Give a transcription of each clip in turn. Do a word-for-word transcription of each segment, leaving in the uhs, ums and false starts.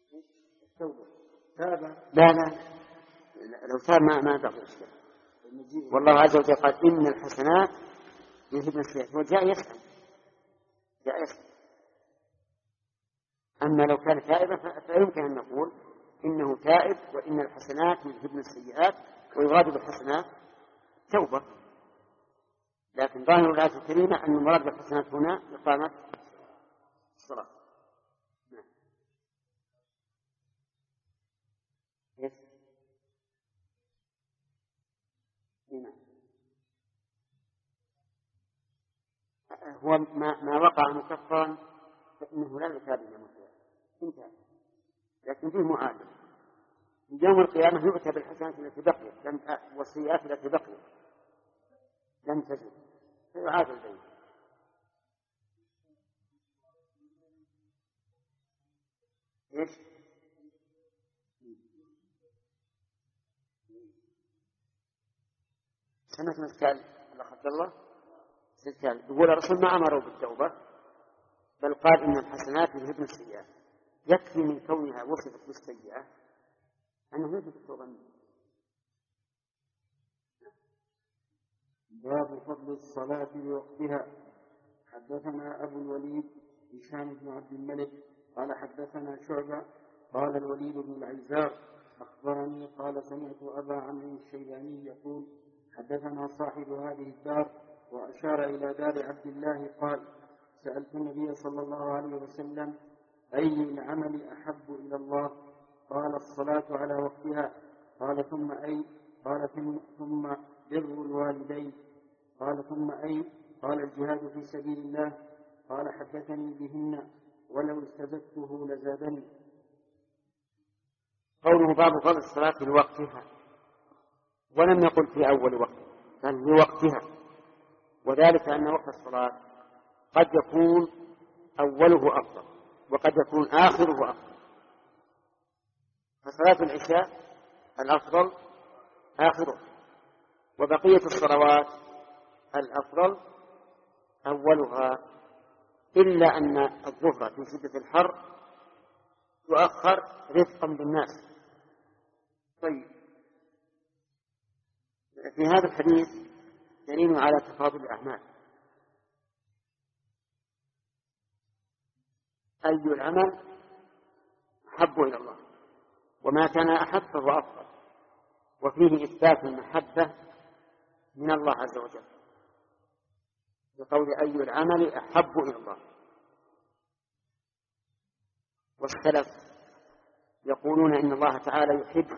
لا لا لو تاب ما ما بقي إشكال. والله عز وجل قال إن الحسنات يذهبن السيئات، وجاء يسأل جاء يسأل. أما لو كان تائبا فيمكن أن نقول إنه تائب وإن الحسنات يذهبن السيئات، ويراد بالحسنات توبة. لكن ظاهر الآية الكريمة أن المراد بالحسنات هنا إقامة الصلاة. نعم. هو ما, ما وقع مكفرا فإنه لا يتاب إلى مكفر انتهى، لكن فيه معادل. يوم القيامة يؤتى بالحسنات التي بقيت والسيئات التي بقيت لم تزل فيعادل بينه. ايش؟ سمعت مسكال الأخ عبد الله سكال يقول الرسول ما أمروا بالتوبة بل قال إن الحسنات يذهبن السيئات. يكفي من كونها وصفت بالسيئة أنه يجب التوبة منه. باب فضل الصلاة بوقتها. حدثنا أبو الوليد هشام بن عبد الملك قال حدثنا شعبة قال الوليد بن العيزار أخبرني قال سمعت أبا عمرو الشيباني يقول حدثنا صاحب هذه الدار وأشار إلى دار عبد الله قال سألت النبي صلى الله عليه وسلم أي العمل أحب إلى الله؟ قال الصلاة على وقتها. قال ثم أي؟ قال ثم بر الوالدين. قال ثم أي؟ قال الجهاد في سبيل الله. قال حدثني بهن ولو استزدته لزادني. قوله باب فضل الصلاة لوقتها، ولم يقل في أول وقت بل لوقتها، وذلك أن وقت الصلاة قد يكون أوله أفضل وقد يكون آخره أفضل. فصلاة العشاء الأفضل آخره، وبقية الصلوات الأفضل أولها، إلا أن الظهر في شدة الحر يؤخر رفقا بالناس. طيب، في هذا الحديث دليل على تفاضل الأعمال. أي العمل أحب إلى الله، وما كان أحب فهو أفضل، وفيه إثبات المحبة من الله عز وجل بقول أي العمل أحب إلى الله. والسلف يقولون إن الله تعالى يحب،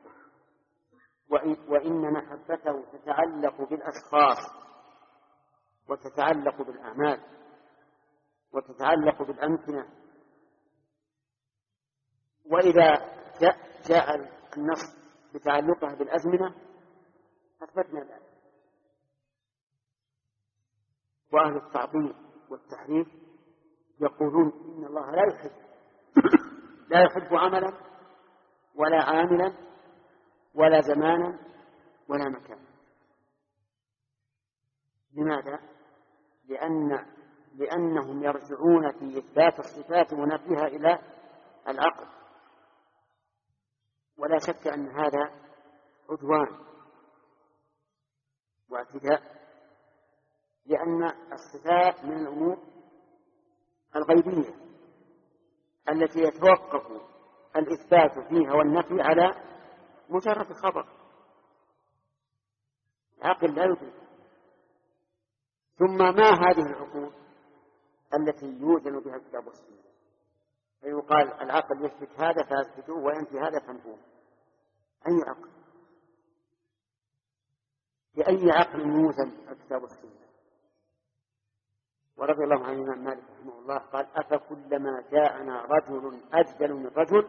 وإن محبته تتعلق بالأشخاص وتتعلق بالأعمال وتتعلق بالأمكنة. وإذا جاء, جاء النص بتعلقها بالأزمنة أثبتنا ذلك. وأهل التعطيل والتحريف يقولون إن الله لا يحب لا يحب عملا ولا عاملا ولا زمانا ولا مكانا. لماذا؟ لأن لأنهم يرجعون في إثبات الصفات ونفيها إلى العقل، ولا شك أن هذا عدوان واعتداء، لأن الصفات من الأمور الغيبية التي يتوقف الإثبات فيها والنفي على مجرد خبر، العقل لا يدرك. ثم ما هذه العقول التي يوزن بها الكتاب والسنة؟ فيقال العقل يثبت هذا فاثبتوه وينفي هذا فانفوه. أي عقل؟ بأي عقل يوزن الكتاب والسنة؟ ورضي الله عن الإمام مالك رحمه الله قال أفكلما جاءنا رجل أجدل من رجل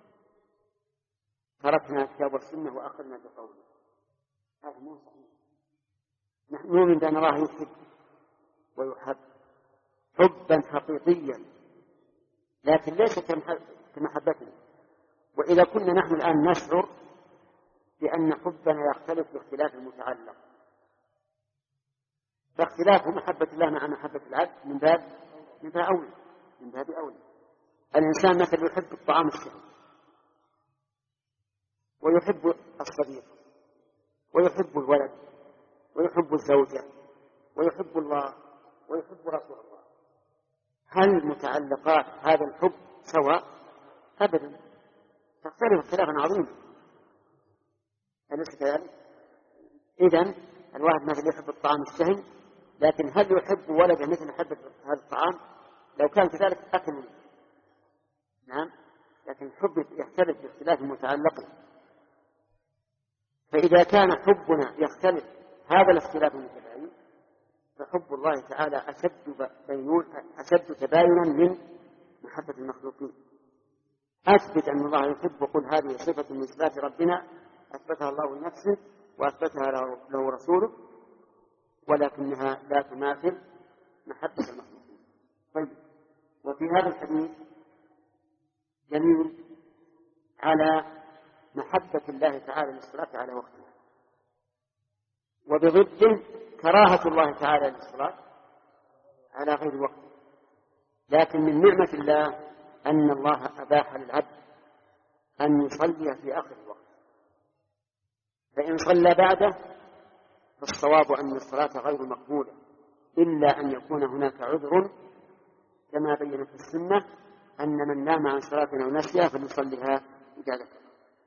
تركنا الكتاب والسنة وأخذنا بقوله. هذا مو صحيح. نحن نؤمن بأن الله يحب ويحب حبا حقيقيا، لكن ليس كمحبتنا. وإذا كنا نحن الآن نشعر بأن حبنا يختلف باختلاف المتعلق، فاختلاف محبة الله مع محبة العبد من باب من باب أولى من باب أولى. الإنسان مثلا يحب الطعام الشهي ويحب الصديق ويحب الولد ويحب الزوجة ويحب الله ويحب رسول الله، هل متعلقات هذا الحب سواء؟ أبدا، تختلف اختلافا عظيما، أليس كذلك؟ إذن الواحد مثل يحب الطعام الشهي، لكن هل يحب ولده مثل يحب هذا الطعام؟ لو كان كذلك أكل، نعم، لكن الحب يختلف باختلاف المتعلق. فإذا كان حبنا يختلف هذا الاختلاف المتباين، فحب الله تعالى أشد بينون أشد تباينا من محبة المخلوقين. أثبت أن الله يحب، وقل هذه صفة من صفات ربنا أثبتها الله لنفسه وأثبتها له, له رسوله، ولكنها لا تماثل محبة المخلوقين. طيب، وفي هذا الحديث دليل على محبة الله تعالى للصلاة على وقتها، وبضده كراهة الله تعالى للصلاة على غير وقته. لكن من نعمة الله أن الله أباح للعبد أن يصلي في آخر الوقت، فإن صلى بعده فالصواب أن الصلاة غير مقبولة إلا أن يكون هناك عذر، كما بينت السنة أن من نام عن صلاة أو نسيها فليصليها إذا ذكر.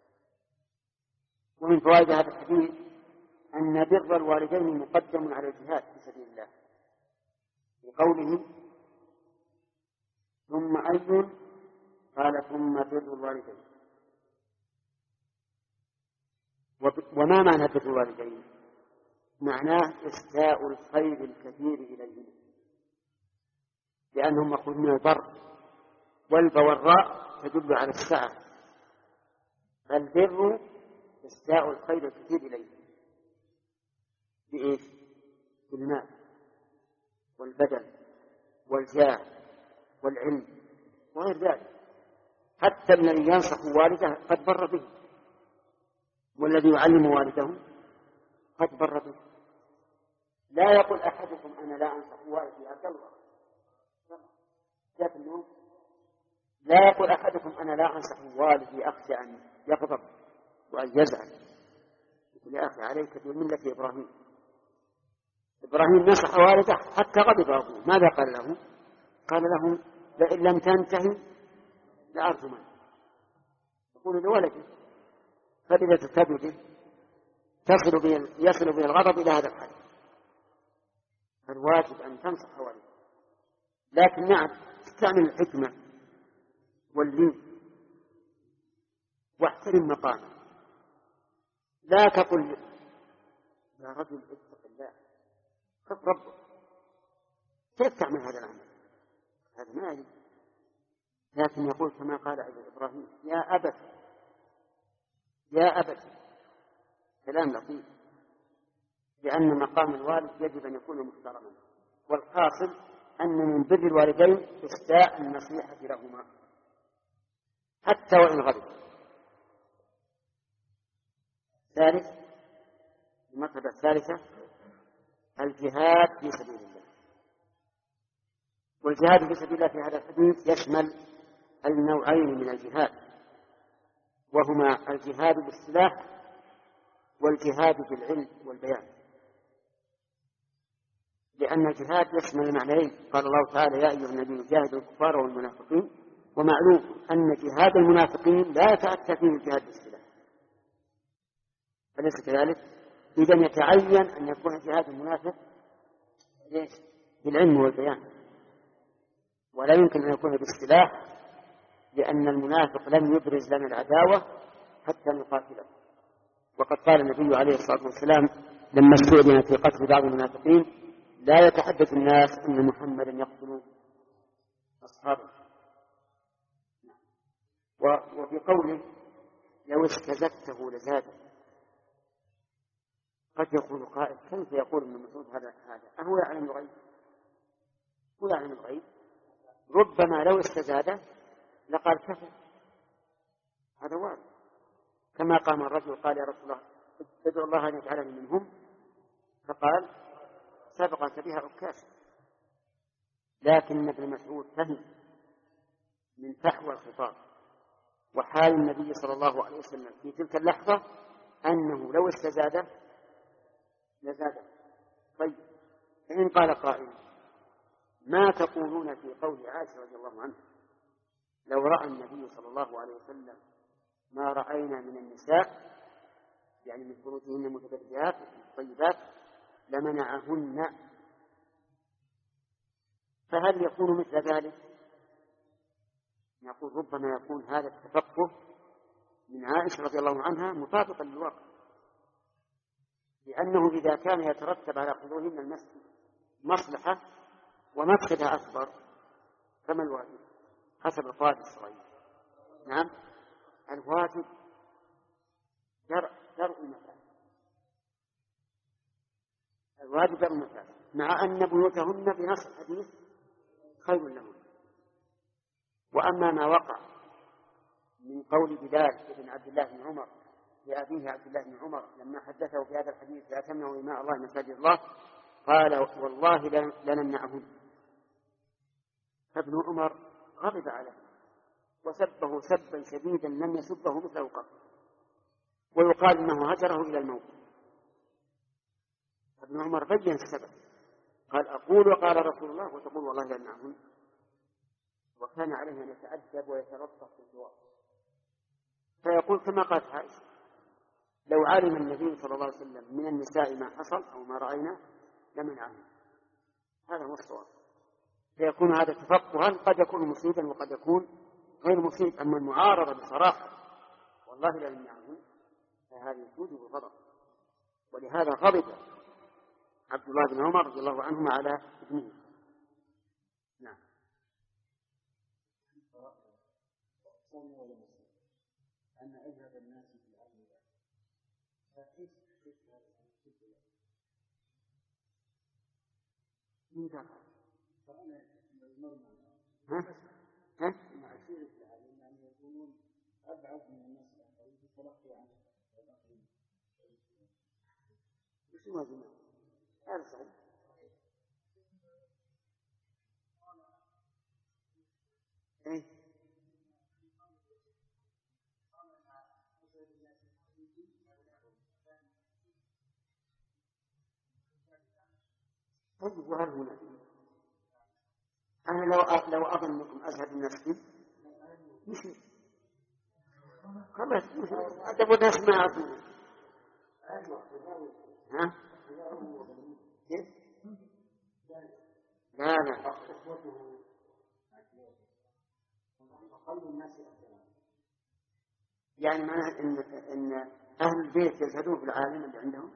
ومن فوائد هذا الحديث أن بر الوالدين مقدم على الجهاد في سبيل الله، لقوله ثم أي؟ قال ثم بر الوالدين. وما معنى بر الوالدين؟ معناه إسداء الخير الكثير إليهم، لأنهم مأخوذ من البر، والبوراء تدل على السعة، فالبر إسداء الخير الكثير إليهم بإيش؟ بالمال والبدن والجاه والعلم وغير ذلك. حتى الذي ينصح والده قد بر به، والذي يعلم والده قد بر به. لا يقول أحدكم أنا لا أنصح والدي عبد الله، لا يقول أحدكم أنا لا أنصح والدي أخشى أن يغضب وأن يزعل. يقول يا أخي عليك بملة إبراهيم. إبراهيم نصح والده حتى غضب أبوه، ماذا قال له؟ قال له لئن لم تنتهي لأرجمنك. يقول لولده، فإذا تتبع تصل به يصل به الغضب إلى هذا الحد، فالواجب أن تنصح والدك، لكن نعم استعمل الحكمة واللين واحترم مقامه. لا تقل يا رجل اتق الله، خف ربك، كيف تعمل هذا العمل؟ هذا ما يجب. لكن يقول كما قال إبراهيم يا أبت يا أبت، كلام لطيف، لأن مقام الوالد يجب أن يكون محترما. والحاصل أن من بر الوالدين إسداء النصيحة لهما حتى وإن غضب. ثالث، المرتبة الثالثة الجهاد في سبيل الله. والجهاد في سبيل الله في هذا الحديث يشمل النوعين من الجهاد، وهما الجهاد بالسلاح والجهاد بالعلم والبيان. لأن الجهاد يشمل المعنيين، قال الله تعالى يا أيها النبي جاهدوا الكفار والمنافقين، ومعلوم أن جهاد المنافقين لا يتأتى فيه الجهاد بالسلاح، أليس كذلك؟ إذن يتعين أن يكون جهاد المنافق بالعلم والبيان، ولا يمكن أن يكون بالسلاح، لأن المنافق لم يبرز لنا العداوة حتى نقاتله. وقد قال النبي عليه الصلاة والسلام لما استؤذن في قتل بعض المنافقين لا يتحدث الناس أن محمدا يقتل أصحابه. وفي قوله لو استزدته لزاده، قد يقول قائل كيف يقول ابن مسعود هذا هذا أهو يعلم الغيب؟ هو يعلم الغيب، ربما لو استزاده لقال كفى، هذا وارد. كما قام الرجل قال يا رسول الله ادعو الله أن يجعلني منهم، فقال سبقك بها عكاش. لكن ابن مسعود فهم من فحوى الخطاب وحال النبي صلى الله عليه وسلم في تلك اللحظة أنه لو استزاد لزاد. طيب، فإن قال قائل: ما تقولون في قول عائشة رضي الله عنها: لو رأى النبي صلى الله عليه وسلم ما رأينا من النساء، يعني من فروجهن المتبرجات الطيبات، لمنعهن، فهل يكون مثل ذلك؟ نقول: ربما يكون هذا التفقه من عائشة رضي الله عنها مطابقا للواقع، لأنه إذا كان يترتب على حضورهن المسجد مصلحة ومفسدة أكبر فما الواجب حسب القواعد الشرعية؟ نعم، الواجب درء درء المفاسد، الواجب درء المفاسد، مع أن بيوتهن بنص الحديث خير لهن. وأما ما وقع من قول بلال بن عبد الله بن عمر لأبيه عبد الله بن عمر لما حدثه في هذا الحديث: لا تمنعوا إماء الله مساجد الله، قال: والله لنمنعهن. فابن عمر غضب عليه وسبه سبا شديدا لم يسبه مثله قط، ويقال انه هجره الى الموت. ابن عمر بين السبب، قال: اقول وقال رسول الله وتقول والله لنمنعهن. وكان عليه ان يتأدب ويتلطف في الجواب، فيقول كما قالت عائشة: لو علم النبي صلى الله عليه وسلم من النساء ما حصل او ما راينا لمنعهن. هذا هو الصواب. فيكون هذا تفقها قد يكون مصيبا وقد يكون غير مصيب. أما المعارضة بصراحة والله لا يمنعه فهذه توجب الغضب، ولهذا غضب عبد الله بن عمر رضي الله عنهما على ابنه. نعم. أن أجهد الناس في الأرض فكيف كيف هذا؟ ها؟ ها؟ مع سير التعليم أن يكونون أبعد من الناس الآخرين في التلقي عنه. وش هو جماعة؟ هذا صحيح. إيه؟ طيب، وهل هنا أنا لو لو أظنكم أزهد الناس فيه مش خلاص أدب الناس ما يعرفون. ها؟ كيف؟ لا لا يعني معناه إن إن أهل البيت يزهدون في العالم اللي عندهم.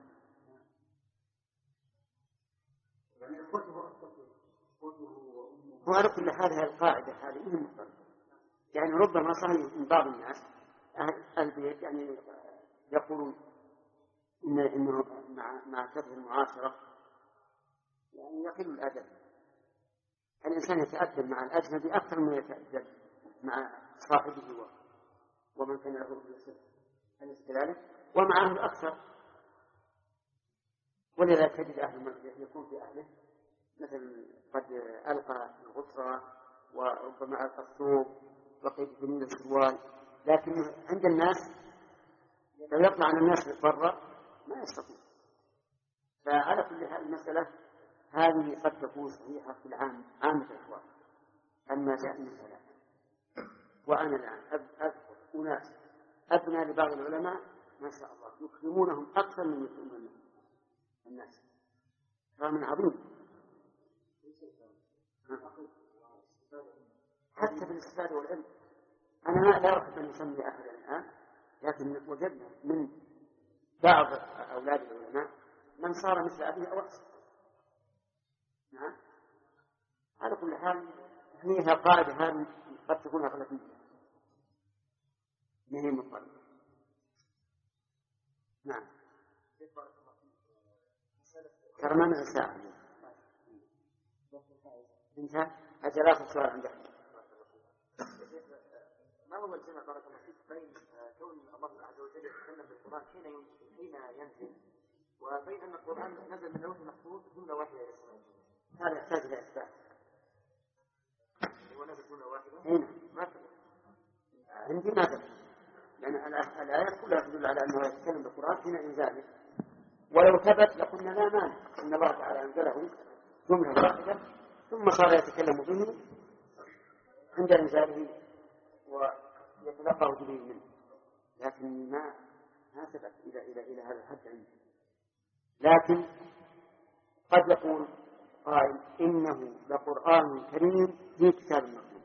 وعلى كل حال هذه القاعدة هذه مهمة، يعني ربما صحيح من بعض الناس أهل البيت يعني يقولون إن إنه مع مع كثرة المعاشرة يعني يقل الأدب. الإنسان يتأدب مع الأجنبي أكثر من يتأدب مع صاحبه ومن كان له بالسر، أليس كذلك؟ ومع أهل أكثر. ولذا تجد أهل يكون في أهله مثل قد ألقى الغصرة وربما ألقى الثوب وقيد جميل السروال، لكن عند الناس لو يطلع عن الناس برا ما يستطيع. فعلى كل حال المسألة هذه قد تكون صحيحة في العام عامة الأحوال، أما دائما فلا. وأنا الآن أذكر أناس أبنى لبعض العلماء ما شاء الله يكرمونهم أكثر من يكرمون الناس، كرم عظيم حتى بالاستفادة والعلم. أنا لا أحب أن أسمي أحدا الآن، لكن وجدنا من بعض أولاد العلماء من صار مثل أبيه أو أحسن. نعم. على كل حال فيها قاعدة هذه قد تكون أغلبية من المطلق. نعم. كرمان الساعة انتهى. أجل آخر سؤال عندك. ما هو الجمع بارك الله فيك بين كون الله عز وجل يتكلم بالقرآن حين حين ينزل، وبين أن القرآن نزل من لوح محفوظ جملة واحدة للسماء؟ هذا يحتاج إلى إثبات. هو نزل جملة واحدة؟ هنا ما في عندي ما تدل، لأن الآيات كلها تدل على أنه يتكلم بالقرآن حين إنزاله، ولو ثبت لقلنا لا مانع أن الله تعالى أنزله جملة واحدة ثم صار يتكلم به عند إنزاله ويتلقاه جبريل منه، لكن ما ما ثبت إلى إلى إلى هذا الحد عندي. لكن قد يقول قائل إنه لقرآن كريم في كتاب مكتوب،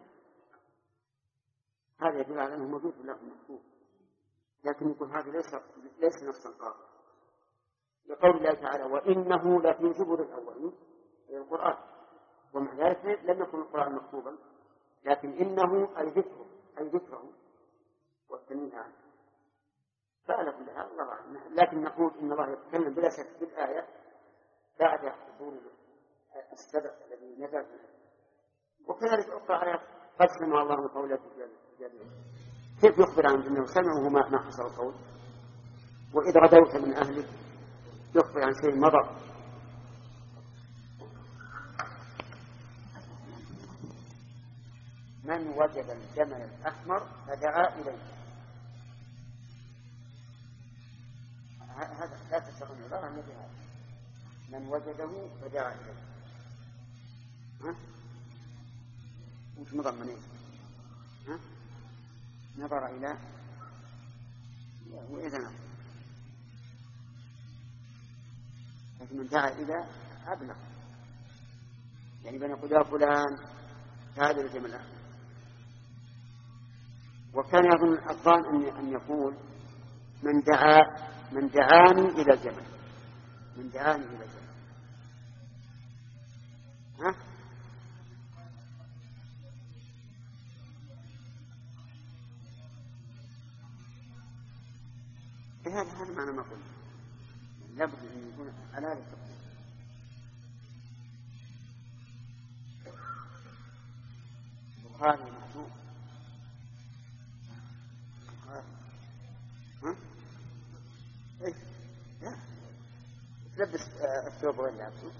هذا يدل على أنه موجود في اللوح المحفوظ، لكن يقول هذا ليس ليس نصا قاطعا، لقول الله تعالى وإنه لفي زبر الأولين أي القرآن، ومع ذلك لم يكن القرآن مكتوبا، لكن إنه أي ذكره أي ذكره والتنويه عنه. فعلى كل حال الله أعلم، لكن نقول إن الله يتكلم بلا شك في الآية بعد حصول السبب الذي نزل فيه. وكذلك أخرى آيات قد سمع الله من قوله جابر، كيف يخبر عن أنه سمعه ما حصل القول؟ وإذا غدوت من أهلك يخبر عن شيء مضى. من وجد الجمل الأحمر فدعا إليه، هذا لا تستطيع العبارة عن مثل هذا، من وجده فدعا إليه. ها؟ وش مضمنين؟ ها؟ نظر إلى وإذا لكن من دعا إلى أبلغ، يعني بين يقول يا فلان تعال إلى الجمل الأحمر. وكان يظن الظان أن أن يقول من دعا من دعاني إلى الجمل، من دعاني إلى الجمل. ها؟ هذا هذا معنى ما قلنا، لابد أن يكون على هذا التقدير. البخاري مكتوب، البخاري ها؟ إيه؟ لا تلبس الثوب غير لابسه.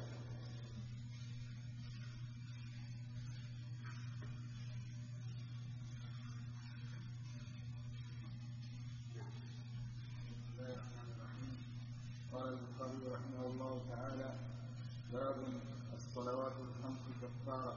قال البخاري رحمه الله تعالى باب الصلوات الخمس كفارة.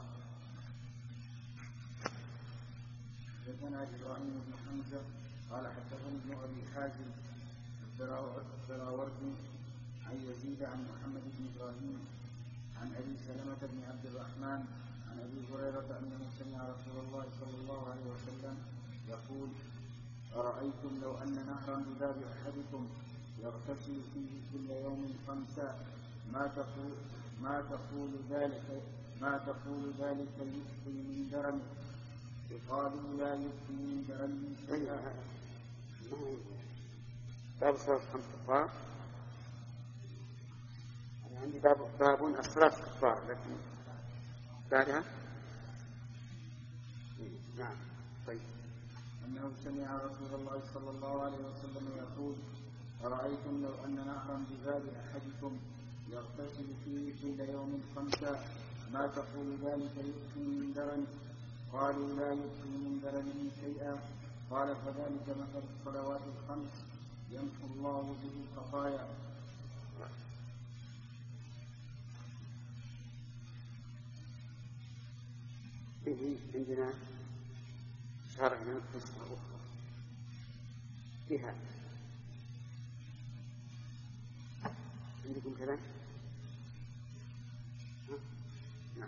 حدثنا إبراهيم بن حمزة قال حدثني ابن أبي حازم الدراوردي عن يزيد عن محمد بن إبراهيم عن أبي سلمة بن عبد الرحمن عن أبي هريرة أنه سمع رسول الله صلى الله عليه وسلم يقول أرأيتم لو أن نهرا بباب أحدكم يغتسل فيه كل يوم خمسا ما تقول ما تقول ذلك ما تقول ذلك يكفي من درن؟ قالوا لا يكفي من درن شيئا. باب صلاة خمس كفار، عندي باب باب الصلاة كفار، لكن بعدها نعم. طيب. أنه سمع رسول الله صلى الله عليه وسلم يقول أرأيتم لو أن نهرا بباب أحدكم يغتسل فيه كل يوم خمسا ما تقول ذلك يكفي من درن؟ قالوا لا يكفي من درن شيئا. قال فذلك مثل الصلوات الخمس يمحو الله به الخطايا. به عندنا شرعنا قصة أخرى فيها، عندكم كذا؟ نعم.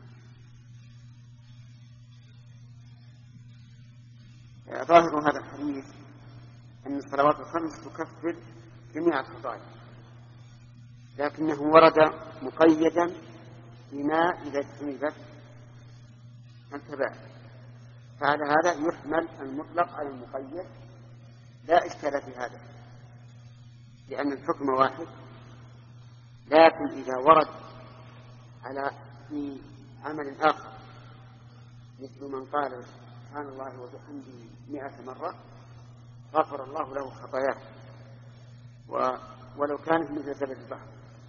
ظاهر هذا الحديث أن الصلوات الخمس تكفر جميع الخطايا، لكنه ورد مقيدا بما إذا اجتنبت الكبائر، فعلى هذا يحمل المطلق على المقيد، لا إشكال في هذا لأن الحكم واحد. لكن إذا ورد على في عمل آخر مثل من قال سبحان الله وبحمده مئة مرة غفر الله له خطاياه ولو كانت مثل زبد البحر،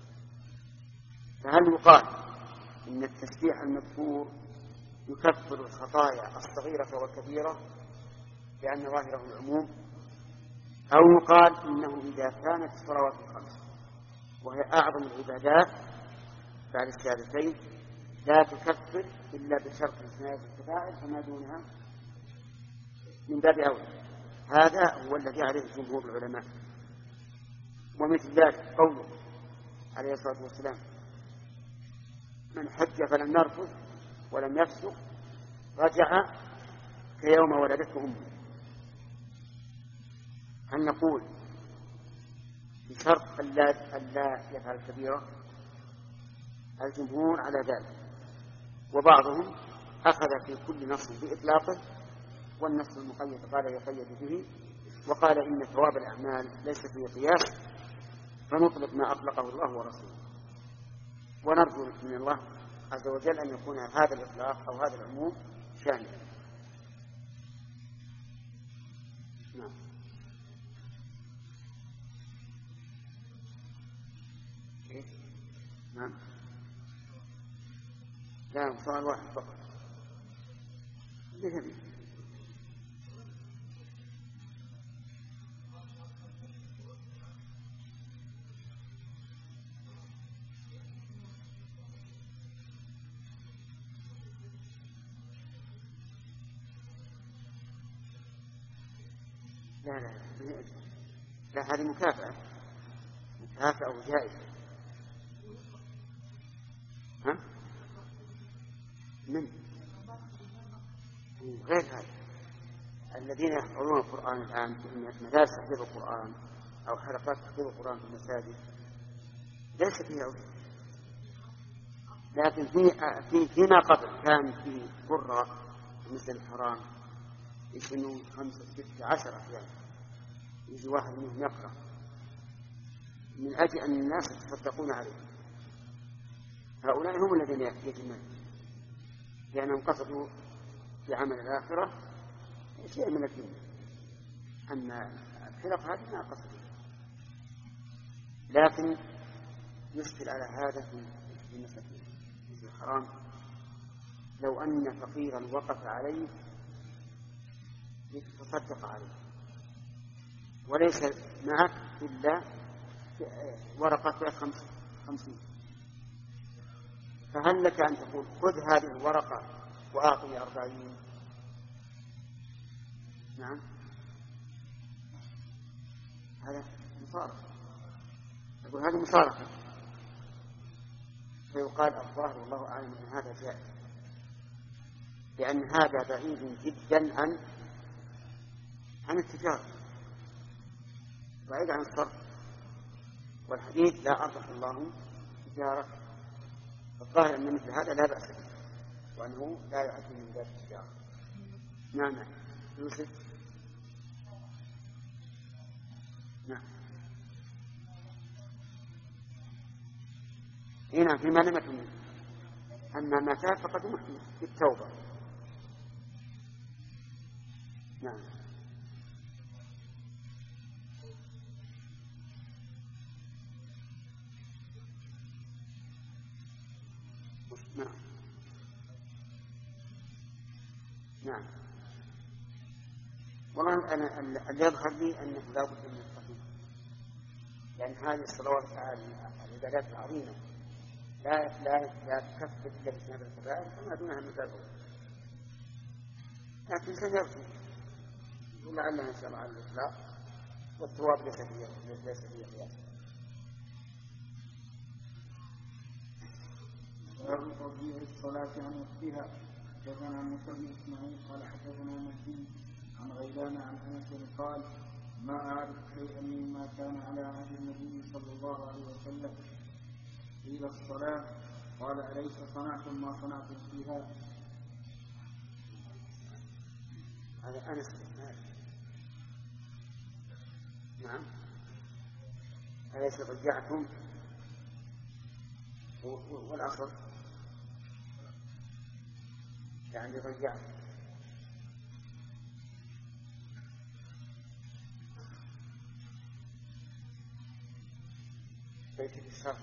فهل يقال إن التسبيح المذكور يكفر الخطايا الصغيرة والكبيرة، لأن ظاهره العموم، أو يقال إنه إذا كانت الصلوات الخمس وهي أعظم العبادات بعد الشهادتين لا تكفر إلا بشرط اجتناب الكبائر فما دونها من باب أولى. هذا هو الذي عليه جمهور العلماء. ومثل ذلك قوله عليه الصلاة والسلام: من حج فلم يرفث ولم يفسق رجع كيوم ولدته أمه. هل نقول بشرط ألا يفعل كبيرة؟ الجمهور على ذلك، وبعضهم أخذ في كل نص بإطلاقه، والنص المقيد قال يقيد به، وقال إن ثواب الأعمال ليس فيه قياس فنطلق ما أطلقه الله ورسوله. ونرجو من الله عز وجل أن يكون هذا الإطلاق أو هذا العموم شاملا. نعم. نعم. لا، سؤال واحد فقط. لا لا لا, لا هذه مكافأة مكافأة وجائزة. ها؟ من؟ غير هذا. الذين يحفظون القرآن الآن في مدارس تحفيظ القرآن أو حلقات تحفيظ القرآن في المساجد ليس فيها أجر، لكن في في فيما قبل كان في قرى مثل الحرام يسنون خمسة ستة عشر أحيانا يجي واحد منهم يقرأ من أجل أن الناس يتصدقون عليه. هؤلاء هم الذين يتمون لأنهم قصدوا في عمل الآخرة شيء من الدنيا، أما الفرق هذه ما قصدوا. لكن يشكل على هذا في مسألة الحرام، لو أن فقيرا وقف عليه يتصدق عليه وليس معك إلا ورقة خمسين، فهل لك أن تقول خذ هذه الورقة وأعطني أربعين؟ نعم، هذا مصارفة. أقول هذه مصارفة، فيقال الظاهر والله أعلم أن هذا جائز، لأن هذا بعيد جدا عن عن التجارة، بعيد عن الصرف، والحديث لا أربح الله تجارة. الظاهر أن مثل هذا لا بأس به وأنه لا يعد من باب التجارة. نعم. نعم يوسف. نعم. هنا فيما لم يكن، أما ما تاب فقد محكم بالتوبة. نعم. نعم. نعم. والله أنا اللي يظهر لي أنه لا بد من التقوى، لأن هذه الصلوات العبادات العظيمة لا لا لا تكفر إلا باجتناب الكبائر فما دونها من باب أولى. لكن سنرجو ولعلنا إن شاء الله على الإطلاق، والثواب ليس فيه ليس فيه قياس. باب تضييع الصلاة عن وقتها. حدثنا موسى بن إسماعيل قال حدثنا مهدي عن غيلان عن أنس قال: ما أعرف شيئا مما كان على عهد النبي صلى الله عليه وسلم إلى الصلاة. قال: أليس صنعتم ما صنعتم فيها؟ هذا أنس. نعم. أليس رجعتم والأصل يعني رجعت. ليس بالشرط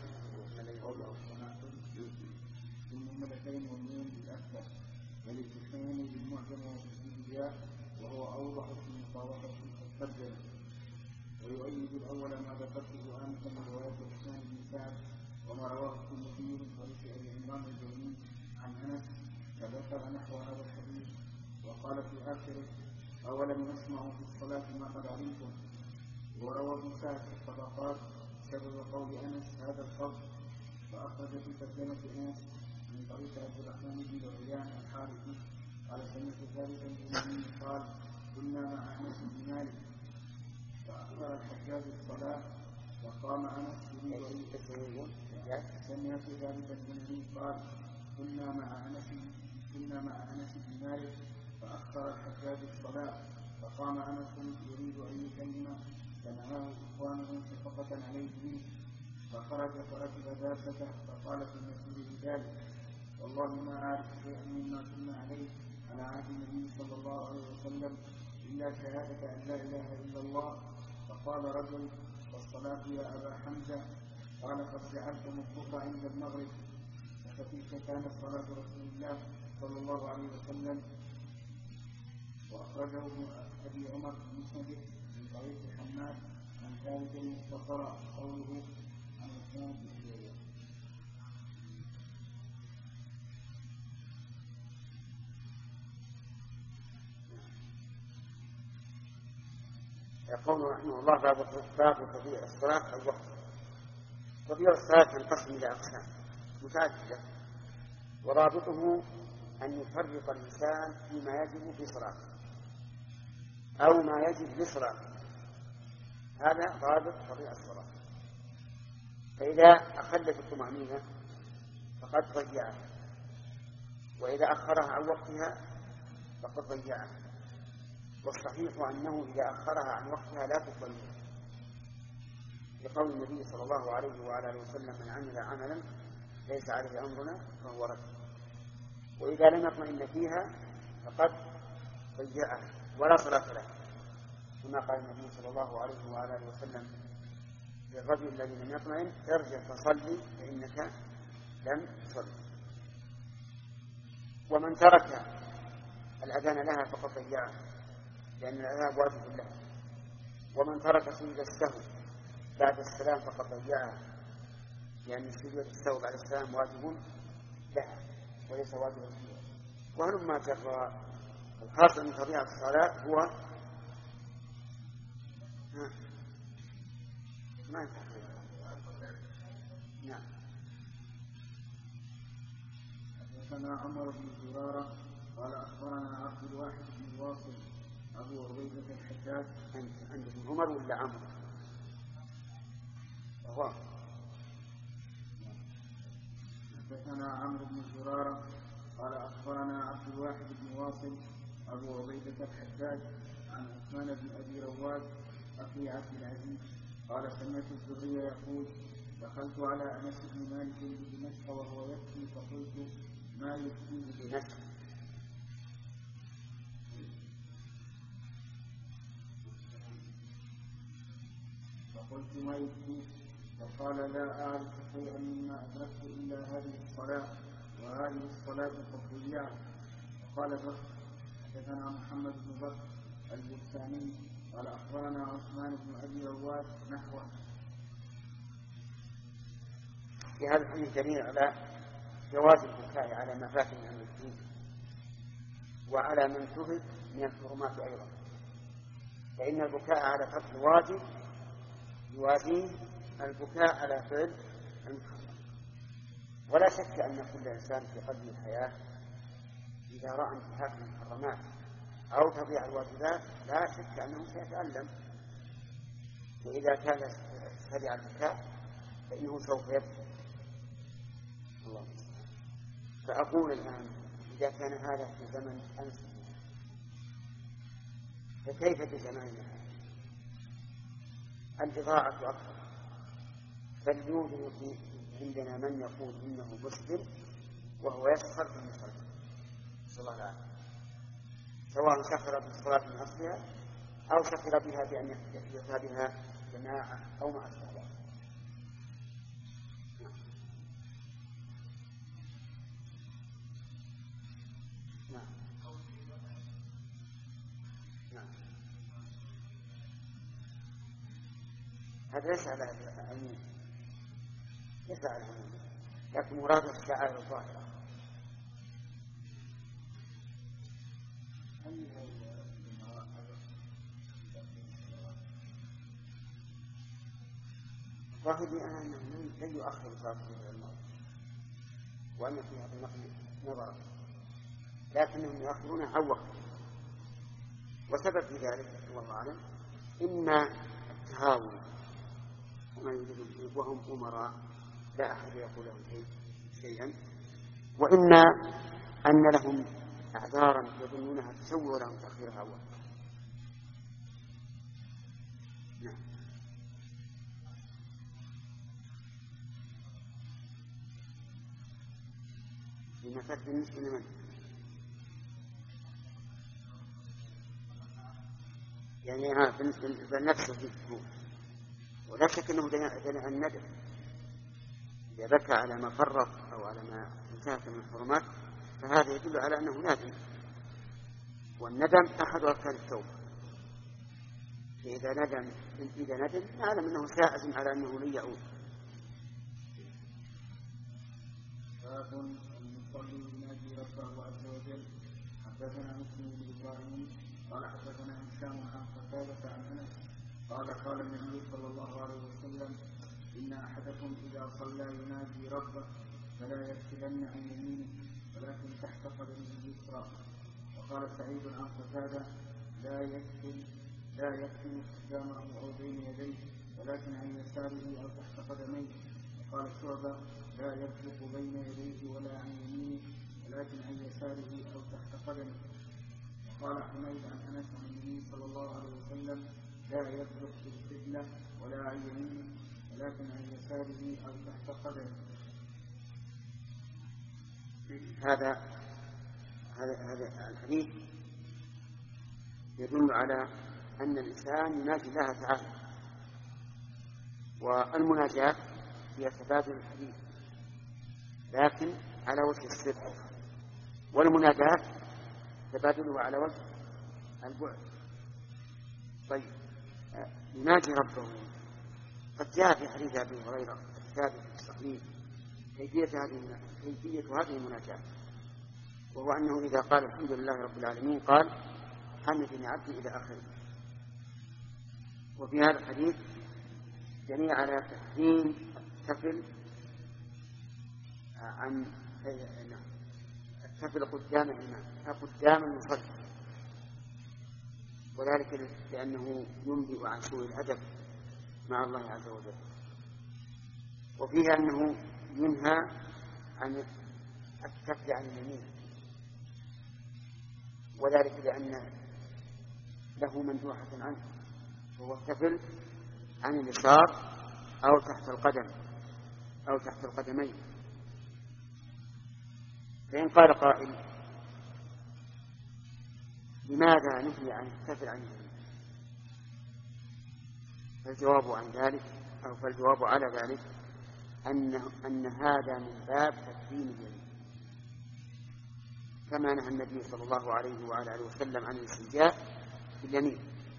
ثم ملكين والنون بالأكثر وللتثنين بالمعجم والإنبياء وهو أوضح في المطابقة الترجمة. ويؤيد الأول ما ذكرته آنفا من رواية حسين بن سعد وما رواه الترمذي من طريق أبي عمران الجويني عن أنس فذكر نحو هذا الحديث وقال في آخره أولم يسمعوا في الصلاة ما قد علمتم. وروى ابن سعد في الطبقات سبب قول أنس هذا الفضل فأخرج في ترجمة أنس من طريق عبد الرحمن بن عيان الحارثي قال سمعت ثابتا البناني قال كنا مع أنس بن مالك فأخبر الحجاج الصلاة وقام أنس يريد أن يتزوج. سمعت ثابتا البناني قال كنا مع أنس كنا مع أنس بن مالك فأخبر الحجاج الصلاة فقام أنس يريد أن يكلم فنهاه إخوانه شفقة عليه به فخرج فركب دابته فقال في المسجد بذلك والله ما أعرف شيئا مما كنا عليه على عهد النبي صلى الله عليه وسلم إلا شهادة أن لا إله إلا الله. فقال رجل والصلاة يا أبا حمزة قال قد جعلتم الظهر عند المغرب فتلك كانت صلاة رسول الله صلى الله عليه وسلم. وأخرجه أبي عمر بن مسند من طريق حماد عن ثابت المختصر قوله عن عثمان بن عفان. يقول رحمه الله باب تضييع الصلاة الوقت. تضييع الصلاة تنقسم إلى أقسام متعددة ورابطه أن يفرق الإنسان فيما يجب في صلاته أو ما يجب لصلاته، هذا رابط تضييع الصلاة. فإذا أخلت الطمأنينة فقد ضيعها، وإذا أخرها عن وقتها فقد ضيعها. والصحيح أنه إذا أخرها عن وقتها لا تقبل، لقول النبي صلى الله عليه وعلى آله وسلم من عمل عملا ليس عليه أمرنا فهو رد. وإذا لم يطمئن فيها فقد ضيعها ولا صلاة له، كما قال النبي صلى الله عليه وعلى آله وسلم للرجل الذي لم يطمئن ارجع فصلي فإنك لم تصلي. ومن ترك الأذان لها فقد ضيعها لأن الأذان واجب له. ومن ترك سجود السهو بعد السلام فقد ضيعها لأن سجود السهو بعد السلام واجب لها وليس واجبا فيها. وهل ما جرى الحاصل من طبيعة الصلاة هو ها. ما ينفع. نعم. حدثنا عمر بن زرارة قال أخبرنا عبد الواحد بن واصل أبو عبيدة الحجاج. عندكم عمر ولا عمرو؟ هو حدثنا عمرو بن زرارة قال أخبرنا عبد الواحد بن واصل أبو عبيدة الحجاج عن عثمان بن أبي رواد أخي عبد العزيز قال سمعت الزهري يقول دخلت على أنس بن مالك بدمشق وهو يبكي فقلت ما يبكيه بدمشق؟ فقلت ما يبكيه؟ فقال لا أعرف شيئا مما أدركت إلا هذه الصلاة وهذه الصلاة قد ضيعت. وقال بكر حدثنا محمد بن بكر البستاني قال أخبرنا عثمان بن أبي رواد نحوه. في هذا الحديث دليل على جواز البكاء على ما فات من أمر الدين وعلى من تهد من الحرمات أيضا، فإن البكاء على ترك الواجب يوازيه البكاء على فعل المحرم. ولا شك أن كل إنسان في قلبه الحياة إذا رأى انتهاك المحرمات أو تضيع الواجبات لا شك أنه سيتألم، وإذا كان سريع البكاء فإنه سوف يبكي. الله. فأقول الآن إذا كان هذا في زمن أمس فكيف في زماننا هذا؟ البضاعة أكثر، فليوجد عندنا من يقول إنه مسلم وهو يسخر في المصلى صلى الله عليه وسلم، سواء سخر بالصلاة من أصلها أو سخر بها بأن يحدث بها جماعة أو ما أشبه ذلك. هذا ليس على العموم، ليس على العموم، لكن مراد الشعائر الظاهرة. ظاهري أنا أنه لن يؤخر صلاة الظهر المغرب، وأن في هذا النقل نظرا، لكنهم يؤخرون عن وقته. وسبب في ذلك والله أعلم إما التهاون وما يوجد وهم أمراء لا أحد يقول لهم شيئا، وإما أن لهم أعذارا يظنونها تسوي لهم تأخيرها أول. نعم. المساك بالنسبة لمن؟ يعني ها بالنسبة لنفسه في الجهود، ولا شك أنه دليل الندم. إذا بكى على ما فرط أو على ما انتهك من الحرمات فهذا يدل على أنه نادم، والندم أحد أركان التوبة. فإذا ندم إذا ندم نعلم أنه سائز على أنه لن يعود. باب المصلي ينادي ربه عز وجل. حدثنا مسلم بن ابراهيم قال حدثنا هشام عن قتادة عن انس قال قال النبي صلى الله عليه وسلم ان احدكم اذا صلى ينادي ربه فلا يركبن عن يمينه ولكن تحت قدمه اليسرى. وقال سعيد عن قتادة لا يكتم لا يكتم قدامه او بين يديه ولكن عن يساره او تحت قدميه. وقال شعبة لا يسبق بين يديه ولا عن يمينه ولكن عن يساره أو تحت قدمه. وقال حميد عن أنس عن النبي صلى الله عليه وسلم لا يسبق بالقبلة ولا عن يمينه ولكن عن يساره أو تحت قدمه. هذا هذا هذا الحديث يدل على أن الإنسان يناجي الله تعالى، والمناجاة هي تبادل الحديث لكن على وجه السر، والمناداة تبادله على وجه البعد. طيب يناجي ربه، قد جاء في حديث أبي هريرة الثابت في الصحيح كيفية هذه كيفية هذه المناجاة، وهو أنه إذا قال الحمد لله رب العالمين قال حمدني عبدي إلى آخره. وفي هذا الحديث دليل على تحريم التفل عن التفل قدام الإمام قدام المصلي، وذلك لأنه ينبئ عن سوء الأدب مع الله عز وجل. وفيه أنه ينهى عن التفل عن اليمين، وذلك لأن له مندوحة عنه، وهو التفل عن اليسار أو تحت القدم أو تحت القدمين. فإن قال قائل لماذا نهي عن التفل عن اليمين، فالجواب عن ذلك أو فالجواب على ذلك أن أن هذا من باب تكريم اليمين، كما نهى النبي صلى الله عليه وعلى آله وسلم عن الاستنجاء باليمين.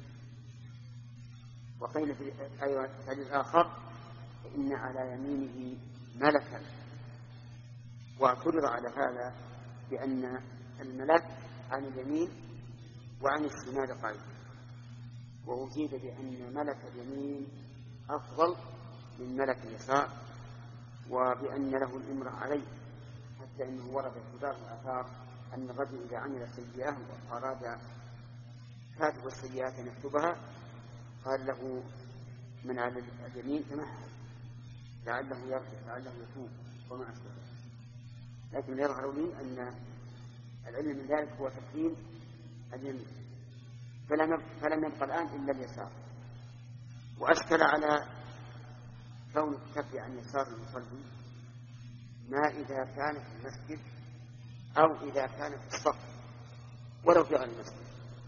وقيل في الحديث الآخر إن على يمينه ملكا، واعترض على هذا بأن الملك عن اليمين وعن الشمال قائد، وأجيب بأن ملك اليمين أفضل من ملك اليسار، وبأن له الإمرة عليه، حتى إنه ورد في بعض الآثار أن الرجل إذا عمل سيئة وأراد كاتب السيئات أن يكتبها قال له من على اليمين تمهل لعله يرجع لعله يتوب وما أشبه. لكن يظهر لي أن العلم من ذلك هو تكريم اليمين، فلم يبقى الآن إلا اليسار. وأشكل على كون التفل عن يسار المصلي ما إذا كان في المسجد أو إذا كان في الصف ولو في غير المسجد.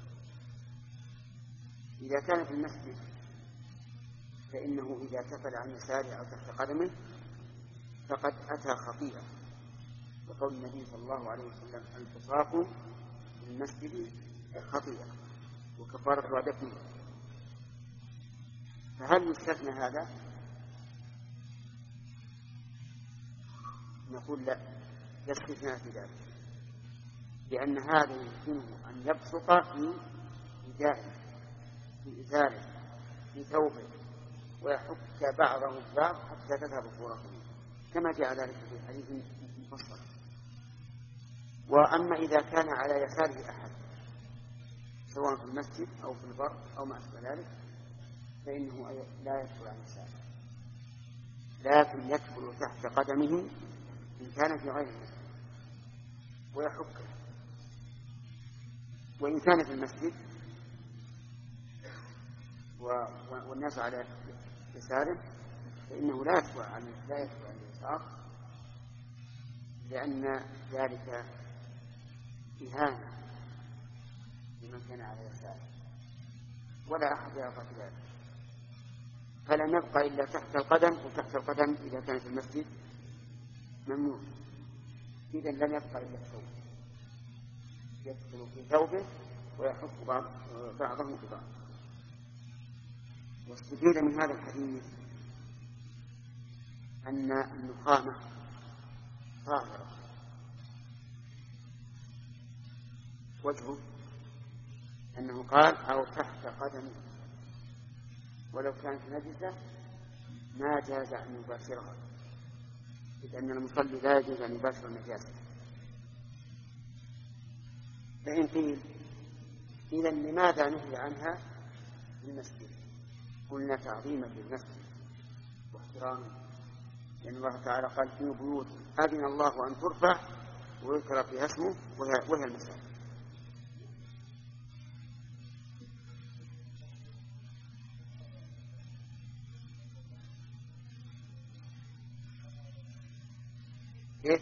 إذا كان في المسجد فإنه إذا تفل عن يساره أو تحت قدمه فقد أتى خطيئة، وقول النبي صلى الله عليه وسلم الفساق في المسجد خطيئة وكفارة وعدته. فهل يستثنى هذا؟ نقول لا، يستثنى في ذلك، لأن هذا يمكنه أن يبصق في ردائه، في إزاره، في ثوبه، ويحك بعضه البعض حتى تذهب صورته، كما جاء ذلك في الحديث المفصل. وأما إذا كان على يساره أحد سواء في المسجد أو في البر أو ما أشبه ذلك فإنه لا يدخل عن يساره، لكن يدخل تحت قدمه إن كان في غير المسجد ويحكه، وإن كان في المسجد والناس على يساره فإنه لا يدخل عن لا يدخل عن اليسار، لأن ذلك إهانة لمن كان على يساره ولا أحد يرضى بذلك، فلم يبقى إلا تحت القدم، وتحت القدم إذا كان في المسجد ممنوع، إذا لم يبقى إلا الثوب، يدخل في ثوبه ويحك بعضه ببعض. واستفيد من هذا الحديث أن النخامة طاهرة، وجهه أنه قال أو تحت قدمه، ولو كانت نجسة ما جاز أن يباشرها، لأن المصلي لا يجوز أن يباشر النجاسة. فإن قيل إذن لماذا نهي عنها في المسجد؟ قلنا تعظيما للمسجد واحتراما، لأن الله تعالى قال في بيوت أذن الله أن ترفع ويذكر فيها اسمه وهي المساجد. إيه؟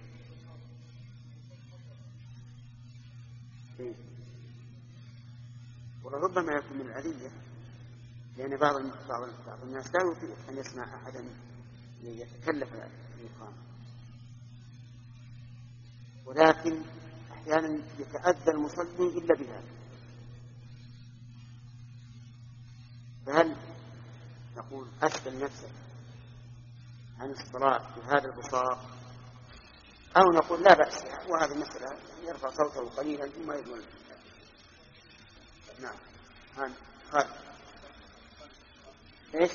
إيه؟ وربما يكون من الأذية، لأن بعض بعض الناس لا يطيق أن يسمع أحدا يتكلف الإقامة، ولكن أحيانا يتأذى المصلي إلا بهذا. فهل نقول أشغل نفسك عن الصلاة بهذا البصاق، أو نقول لا بأس وهذه المسألة يرفع صوته قليلا ثم يدون؟ نعم. قال إيش؟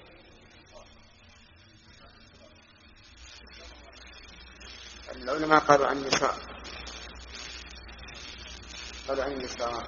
العلماء قالوا عن النساء، قالوا عن النساء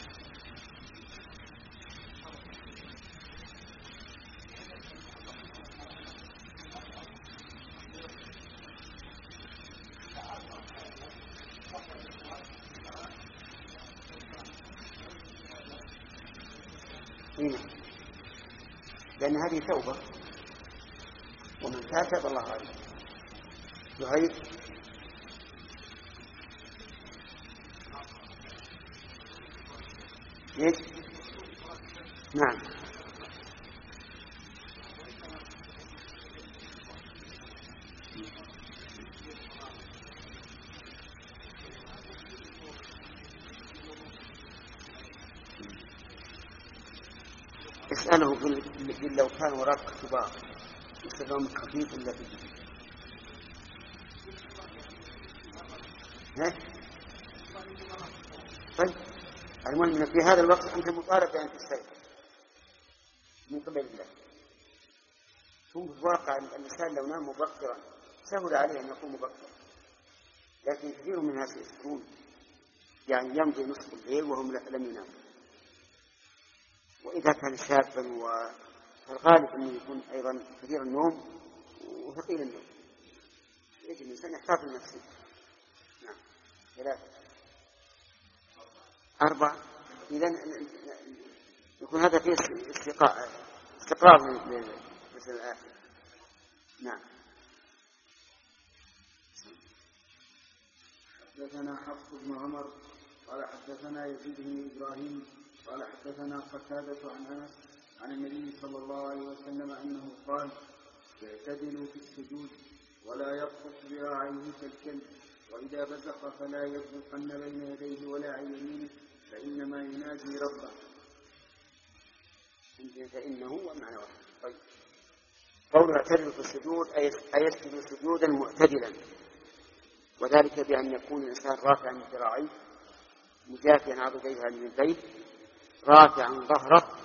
لأن هذه توبة، ومن تاب الله عليه. زهير ليش؟ نعم. اسأله قل لو كان وراك كبار يستدعون خفيف ولا تجد؟ طيب المهم في هذا الوقت أنت مطالب بأن تستيقظ من قبل الله. ثم في الواقع الإنسان لو نام مبكرا سهل عليه أن يقوم مبكرا، لكن كثير من الناس يسكرون، يعني يمضي نصف الليل وهم لم يناموا. وإذا كان شابا والغالب أنه يكون أيضا كثير النوم وثقيل النوم، يجب الإنسان يحتاط لنفسه. نعم. ثلاثة أربعة. إذن يكون هذا فيه استقرار للمسألة الآخرة. نعم. حدثنا حفص بن عمر قال حدثنا يزيد بن إبراهيم قال حدثنا قتادة عن أنس عن النبي صلى الله عليه وسلم أنه قال اعتدلوا في السجود ولا يبسط ذراعيه كالكلب، وإذا بزق فلا يبزقن بين يديه ولا عن يمينه فإنما يناجي ربه. فإنه ومعنى واحد. طيب قوله اعتدل في السجود أي يسجد سجودا معتدلا، وذلك بأن يكون الإنسان رافعا ذراعيه مجافيا عضديه عن البيت، رافعا ظهره،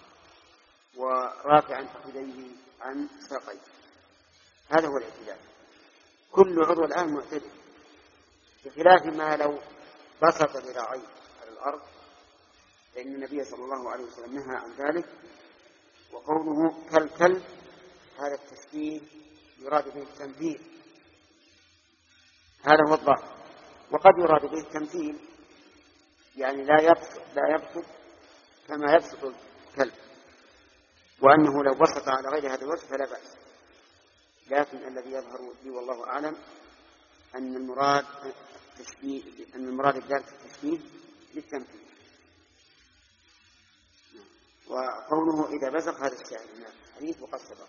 ورافعا فخذيه عن ساقيه. هذا هو الاعتدال. كل عضو الآن معتدل، بخلاف ما لو بسط ذراعيه على الأرض، فإن النبي صلى الله عليه وسلم نهى عن ذلك. وقوله كالكلب هذا التشبيه يراد به التمثيل، هذا هو الظاهر. وقد يراد به التمثيل، يعني لا يبسط لا يبسط كما يبسط الكلب، وأنه لو بسط على غير هذا الوجه فلا بأس. لكن الذي يظهر لي والله أعلم أن المراد التشبيه، أن المراد بذلك التشبيه للتمثيل. وقوله إذا بزق هذا الشاهد من الحديث وقد سبق.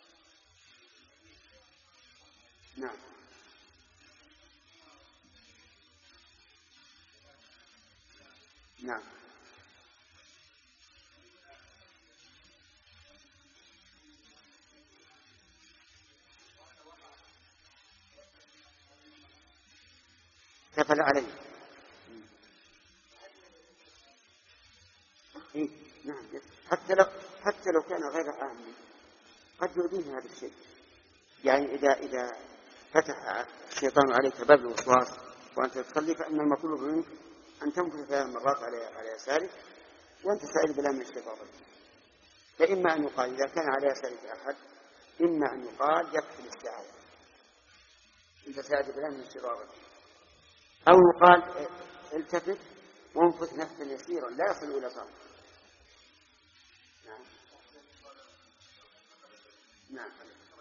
نعم. نعم. كفل عليه. إيه؟ نعم. حتى لو حتى لو كان غير عام قد يؤذيه هذا الشيء. يعني إذا إذا فتح الشيطان عليك باب الوسواس وأنت تصلي، فإن المطلوب منك أن تنفذ ثلاث مرات على على يسارك وأنت سائل بالله من الشيطان. فإما أن يقال إذا كان على يسارك أحد، إما أن يقال يكفي الاستعاذة أنت سائل بالله من الشيطان، أو يقال التفت وانفث نفسا يسيرا لا يصل إلى صوت. نعم. نعم.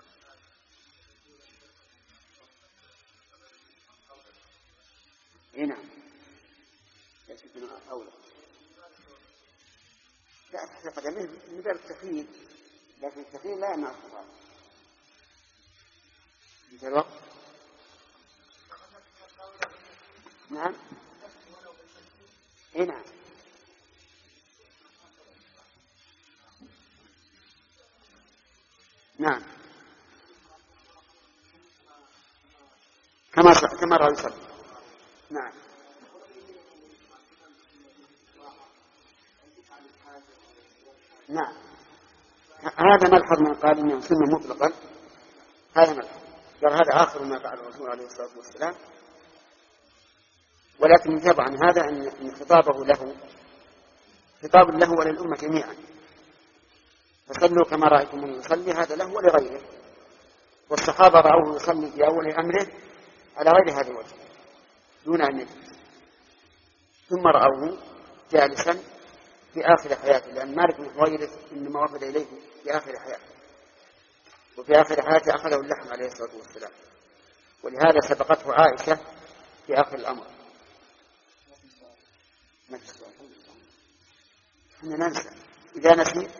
إيه نعم. يسكن أولى. لا تحت قدمه من باب التخييل، لكن التخييل لا يمنع الصلاة. انت الوقت. نعم. إيه نعم. نعم. كما كما رأى يصلي. نعم. نعم. هذا ملحظ من قال إنه سنة مطلقا، هذا ملحظ قال هذا آخر ما فعل الرسول عليه الصلاة والسلام. ولكن يجاب عن هذا أن خطابه له خطاب له وللأمة جميعا، فصلوا كما رأيتم من يصلي، هذا له ولغيره. والصحابة رأوه يصلي في أول أمره على غير هذا الوجه دون أن يجلس، ثم رأوه جالسا في آخر حياته، لأن مالك بن حويرث إنما وفد إليه في آخر حياته، وفي آخر حياته أخذه اللحم عليه الصلاة والسلام، ولهذا سبقته عائشة في آخر الأمر. احنا ننسى إذا نسيت.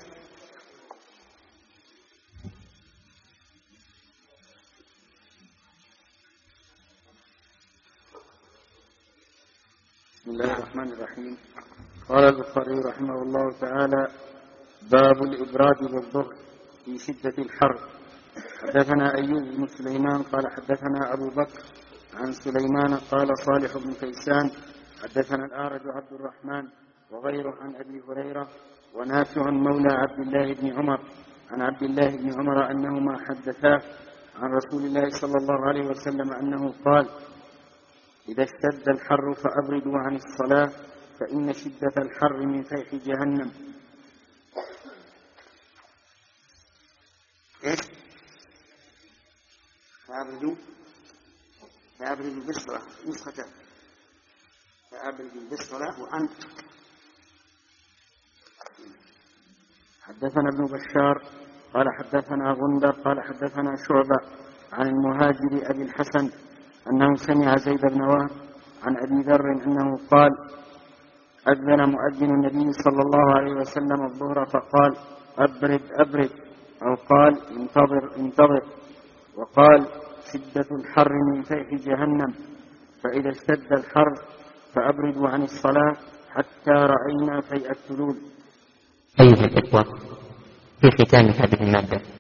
بسم الله الرحمن الرحيم. قال البخاري رحمه الله تعالى: باب الإبراد بالظهر في شدة الحر. حدثنا أيوب بن سليمان قال حدثنا أبو بكر عن سليمان قال صالح بن كيسان حدثنا الأعرج عبد الرحمن وغيره عن أبي هريرة ونافع مولى عبد الله بن عمر عن عبد الله بن عمر أنهما حدثاه عن رسول الله صلى الله عليه وسلم أنه قال: إذا اشتد الحر فأبردوا عن الصلاة فإن شدة الحر من فيح جهنم. إيش؟ فأبردوا فأبردوا بالصلاة نسختان، فأبردوا بالصلاة وعن. حدثنا ابن بشار قال حدثنا غندر قال حدثنا شعبة عن المهاجر أبي الحسن أنه سمع زيد بن وهب عن أبي ذر أنه قال: أذن مؤذن النبي صلى الله عليه وسلم الظهر فقال: أبرد أبرد، أو قال: انتظر انتظر، وقال: شدة الحر من فيح جهنم، فإذا اشتد الحر فأبردوا عن الصلاة حتى رأينا فيء الثلول. أيها الإخوة، في ختام هذه المادة.